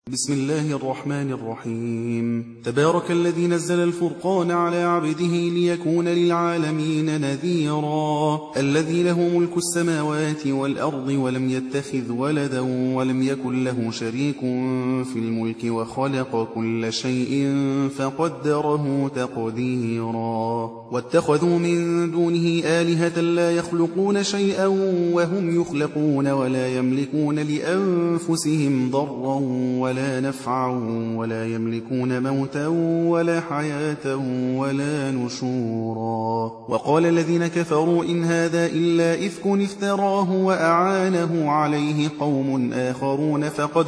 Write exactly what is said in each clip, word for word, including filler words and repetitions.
بسم الله الرحمن الرحيم. تبارك الذي نزل الفرقان على عبده ليكون للعالمين نذيرا. الذي له ملك السماوات والأرض ولم يتخذ ولدا ولم يكن له شريك في الملك وخلق كل شيء فقدره تقديرا. واتخذوا من دونه آلهة لا يخلقون شيئا وهم يخلقون ولا يملكون لأنفسهم ضرا ولا ولا نفعا ولا يملكون موتا ولا حياة ولا نشورا. وقال الذين كفروا إن هذا إلا إفك افتراه وأعانه عليه قوم آخرون فقد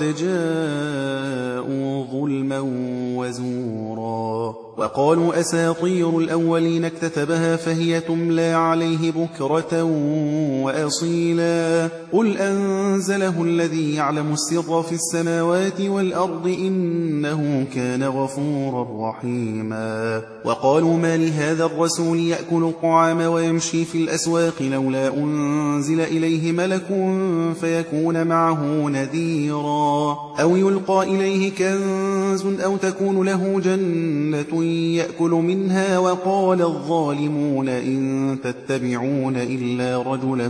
جاءوا ظلما وزورا. وقالوا أساطير الأولين اكتتبها فهي تملى عليه بكرة وأصيلا. قل أنزله الذي يعلم السر في السماوات والأرض إنه كان غفورا رحيما. وقالوا ما لهذا الرسول يأكل الطعام ويمشي في الأسواق لولا أنزل إليه ملك فيكون معه نذيرا. أو يلقى إليه كنز أو تكون له جنة يأكل منها. وقال الظالمون إن تتبعون إلا رجلا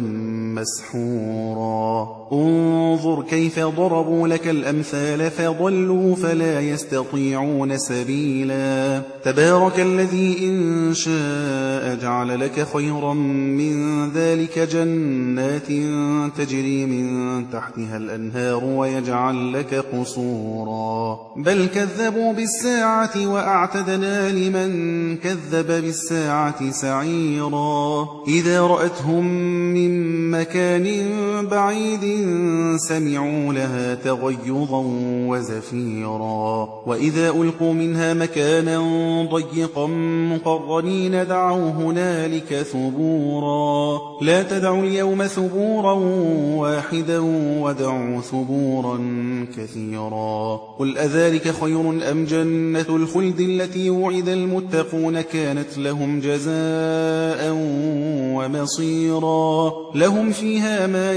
مسحورا. انظر كيف ضربوا لك الأمثال فضلوا فلا يستطيعون سبيلا. تبارك الذي إن شاء جعل لك خيرا من ذلك جنات تجري من تحتها الأنهار ويجعل لك قصورا. بل كذبوا بالساعة وأعتدنا لمن كذب بالساعة سعيرا. إذا رأتهم من مكان بعيد سمعوا لها تغيظا وزفيرا. وإذا ألقوا منها مكانا ضيقا مقرنين دعوا هنالك ثبورا. لا تدعوا اليوم ثبورا واحدا ودعوا ثبورا كثيرا. قل أذلك خير أم جنة الخلد التي وعد المتقون كانت لهم جزاء ومصيرا. لهم فيها ما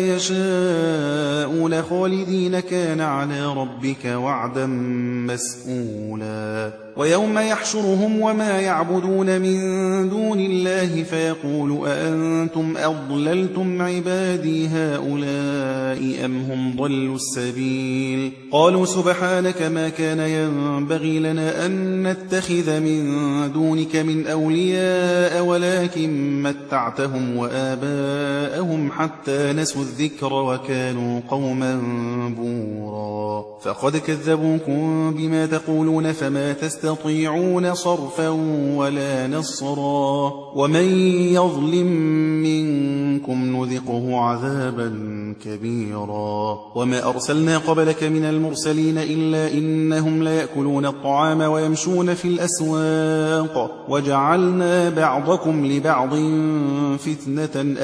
يشاءون خالدين كان على ربك وعدا مسئولا. ويوم يحشرهم وما يعبدون من دون الله فيقول أأنتم أضللتم عبادي هؤلاء أم هم ضلوا السبيل. قالوا سبحانك ما كان ينبغي لنا أن نتخذ من دونك من أولياء ولكن متعتهم وآباءهم حتى نسوا الذكر وكانوا قوما بورا. فقد كذبوكم بما تقولون فما تستطيعون صرفا ولا نصرا. ومن يظلم منكم نذقه عذابا كبيرا. وما أرسلنا قبلك من المرسلين إلا إنهم ليأكلون الطعام ويمشون في الأسواق وجعلنا بعضكم لبعض فتنة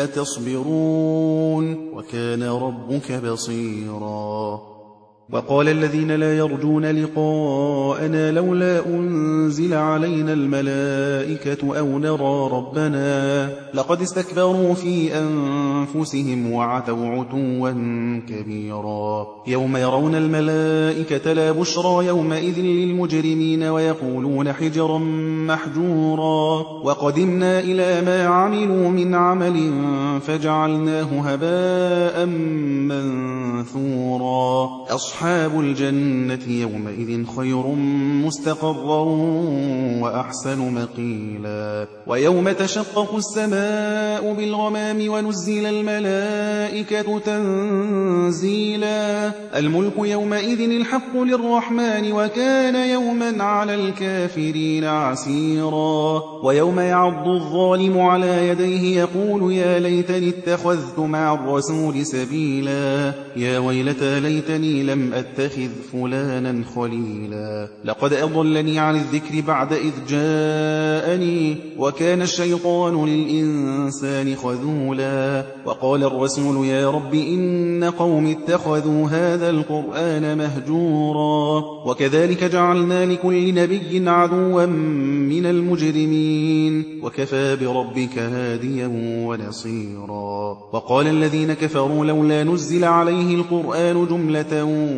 أتصبرون وكان ربك بصيرا. وقال الذين لا يرجون لقاءنا لولا أنزل علينا الملائكة أو نرى ربنا لقد استكبروا في أنفسهم وعتوا عتوا كبيرا. يوم يرون الملائكة لا بشرى يومئذ للمجرمين ويقولون حجرا محجورا. وقدمنا إلى ما عملوا من عمل فجعلناه هباء منثورا. أصحاب الجنة يومئذ خير مستقرا وأحسن مقيلا. ويوم تشقق السماء بالغمام ونزل الملائكة تنزيلا. الملك يومئذ الحق للرحمن وكان يوما على الكافرين عسيرا. ويوم يعض الظالم على يديه يقول يا ليتني اتخذت مع الرسول سبيلا. يا ويلتى ليتني لم أتخذ فلانا خليلا. لقد أضلني عن الذكر بعد إذ جاءني وكان الشيطان للإنسان خذولا. وقال الرسول يا رب إن قوم اتخذوا هذا القرآن مهجورا. وكذلك جعلنا لكل نبي عدوا من المجرمين وكفى بربك هاديا ونصيرا. وقال الذين كفروا لولا نزل عليه القرآن جملة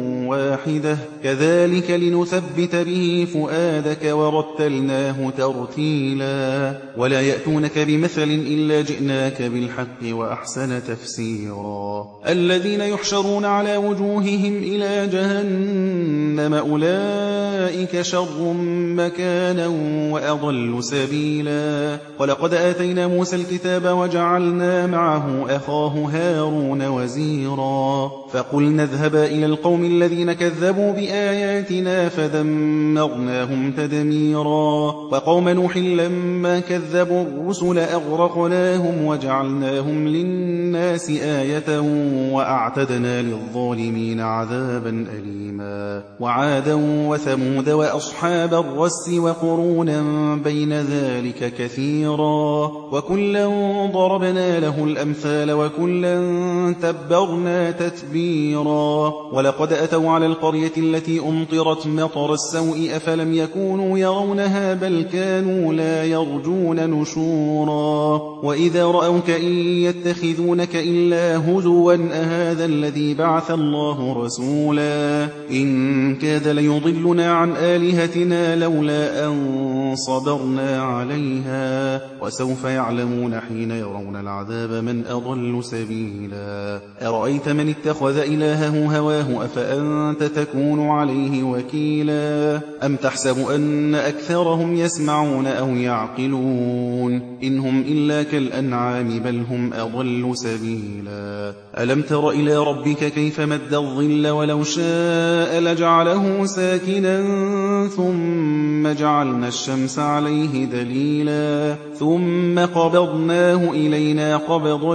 واحدة كذلك لنثبت به فؤادك ورتلناه ترتيلا ولا يأتونك بمثل إلا جئناك بالحق وأحسن تفسيرا الذين يحشرون على وجوههم إلى جهنم أولئك شر مكانا وأضل سبيلا ولقد آتينا موسى الكتاب وجعلنا معه أخاه هارون وزيرا فقلنا اذهبا إلى القوم الذين كذبوا بآياتنا فدمرناهم تدميرا وقوم نوح لما كذبوا الرسل أغرقناهم وجعلناهم للناس آية وأعتدنا للظالمين عذابا أليما وعادا وثمود وأصحاب الرس وقرونا بين ذلك كثيرا وكلا ضربنا له الأمثال وكلا تبرنا تتبيرا ولقد أتوا على القرية التي أمطرت مطر السوء أفلم يكونوا يرونها بل كانوا لا يرجون نشورا وإذا رأوك إن يتخذونك إلا هزوا أهذا الذي بعث الله رسولا إن كاد ليضلنا عن آلهتنا لولا أن صبرنا عليها وسوف يعلمون حين يرون العذاب من أضل سبيلا أرأيت من اتخذ إلهه هواه أفأنت تكون عليه وكيلا أم تحسب أن أكثرهم يسمعون أو يعقلون إن هم إلا كالأنعام بل هم أضل سبيلا ألم تر إلى ربك كيف مد الظل ولو شاء لجعله ساكنا ثم جعلنا الشمس عليه دليلا ثم قبضناه إلينا قبضا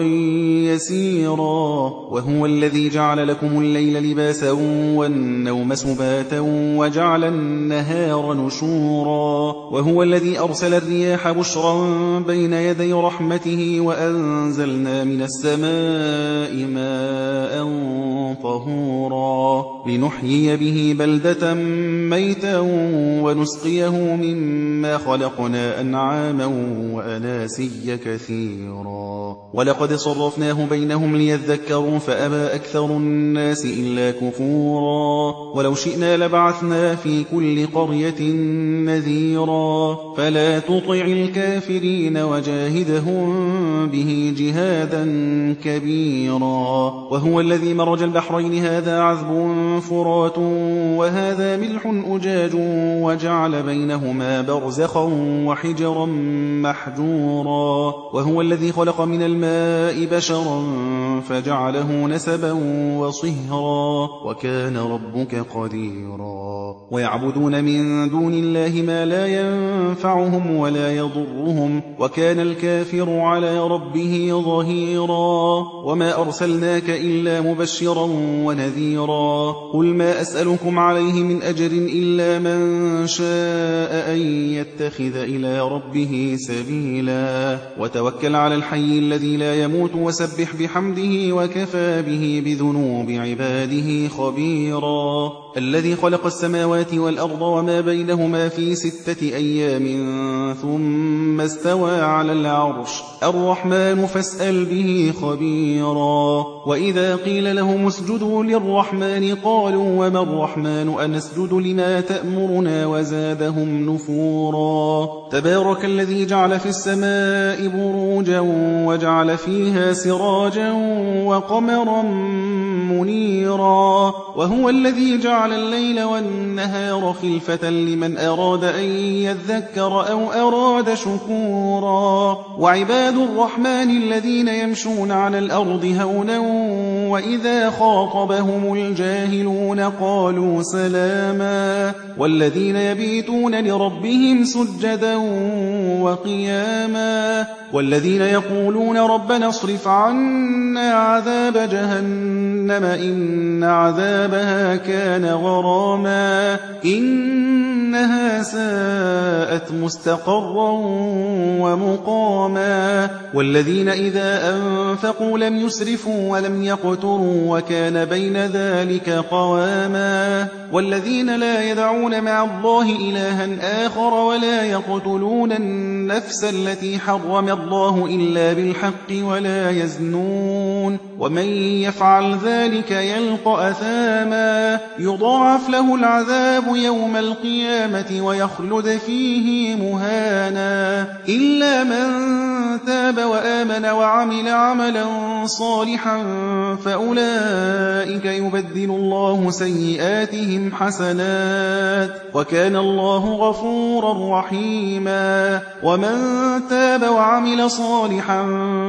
يسيرا وهو الذي جعل لكم الليل لباسا والنوم سباتا وجعل النهار نشورا وهو الذي أرسل الرياح بشرا بين يدي رحمته وأنزلنا من السماء ماء طهورا لنحيي به بلدة ميتا ونسقيه مما خلقنا أنعاما وأناسيا كثيرا ولقد صرفناه بينهم ليذكروا فأبى أكثر الناس إلا كفورا ولو شئنا لبعثنا في كل قرية نذيرا فلا تطع الكافرين وجاهدهم به جهادا كبيرا وهو الذي مرج البحرين هذا عذب فرات وهذا ملح أجاج وجعل بينهما برزخا وحجرا محجورا وهو الذي خلق من الماء بشرا فجعله نسبا وصهرا وكان ربك قديرا ويعبدون من دون الله ما لا ينفعهم ولا يضرهم وكان الكافر على ربه ظهيرا وما أرسلناك إلا مبشرا ونذيرا قل ما أسألكم عليه من أجر إلا من شاء أن يتخذ إلى ربه سبيلا وتوكل على الحي الذي لا يموت وسبح بحمده وكفى به بذنوب عباده خبيرا الذي خلق السماوات والأرض وما بينهما في ستة أيام ثم استوى على العرش الرحمن فاسأل به خبيرا وإذا قيل لهم اسجدوا للرحمن قالوا وما الرحمن أنسجد لما تأمرنا وزادهم نفورا تبارك الذي جعل في السماء بروجا وجعل فيها سراجا وقمرا منيرا وهو الذي جعل الليل والنهار خلفة لمن أراد أن يذكر أو أراد شكورا وعباد الرحمن الذين يمشون على الأرض هونا وإذا خاطبهم الجاهلون قالوا سلاما والذين يبيتون لربهم سجدا وقياما والذين يقولون ربنا اصرف عنا عذاب جهنم إن عذابها كان غراما إنها ساءت مستقرا ومقاما والذين إذا أنفقوا لم يسرفوا ولم يقتروا وكان بين ذلك قواما والذين لا يدعون مع الله إلها آخر ولا يقتلون النفس التي حرم الله إلا بالحق ولا يزنون يعلمون ومن يفعل ذلك يلقى أثاما يضاعف له العذاب يوم القيامة ويخلد فيه مهانا إلا من تاب وآمن وعمل عملا صالحا فأولئك يبدل الله سيئاتهم حسنات وكان الله غفورا رحيما ومن تاب وعمل صالحا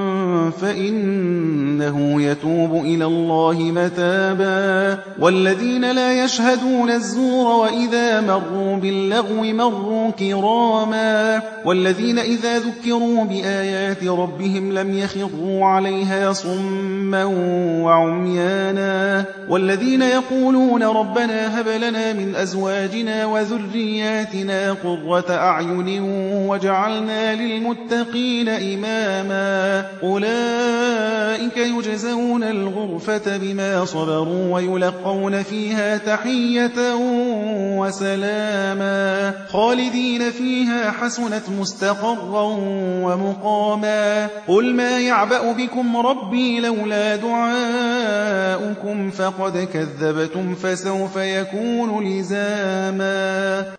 فإنه يتوب إلى الله متابا والذين لا يشهدون الزور وإذا مروا باللغو مروا كراما والذين إذا ذكروا بآيات ربهم لم يخروا عليها صما وعميانا والذين يقولون ربنا هب لنا من أزواجنا وذرياتنا قرة أعين وجعلنا للمتقين إماما أولئك يجزون الغرفة بما صبروا ويلقون فيها تحية وسلاما خالدين فيها حسنت مستقرا ومقاما قل ما يعبأ بكم ربي لولا دعاؤكم فقد كذبتم فسوف يكون لزاما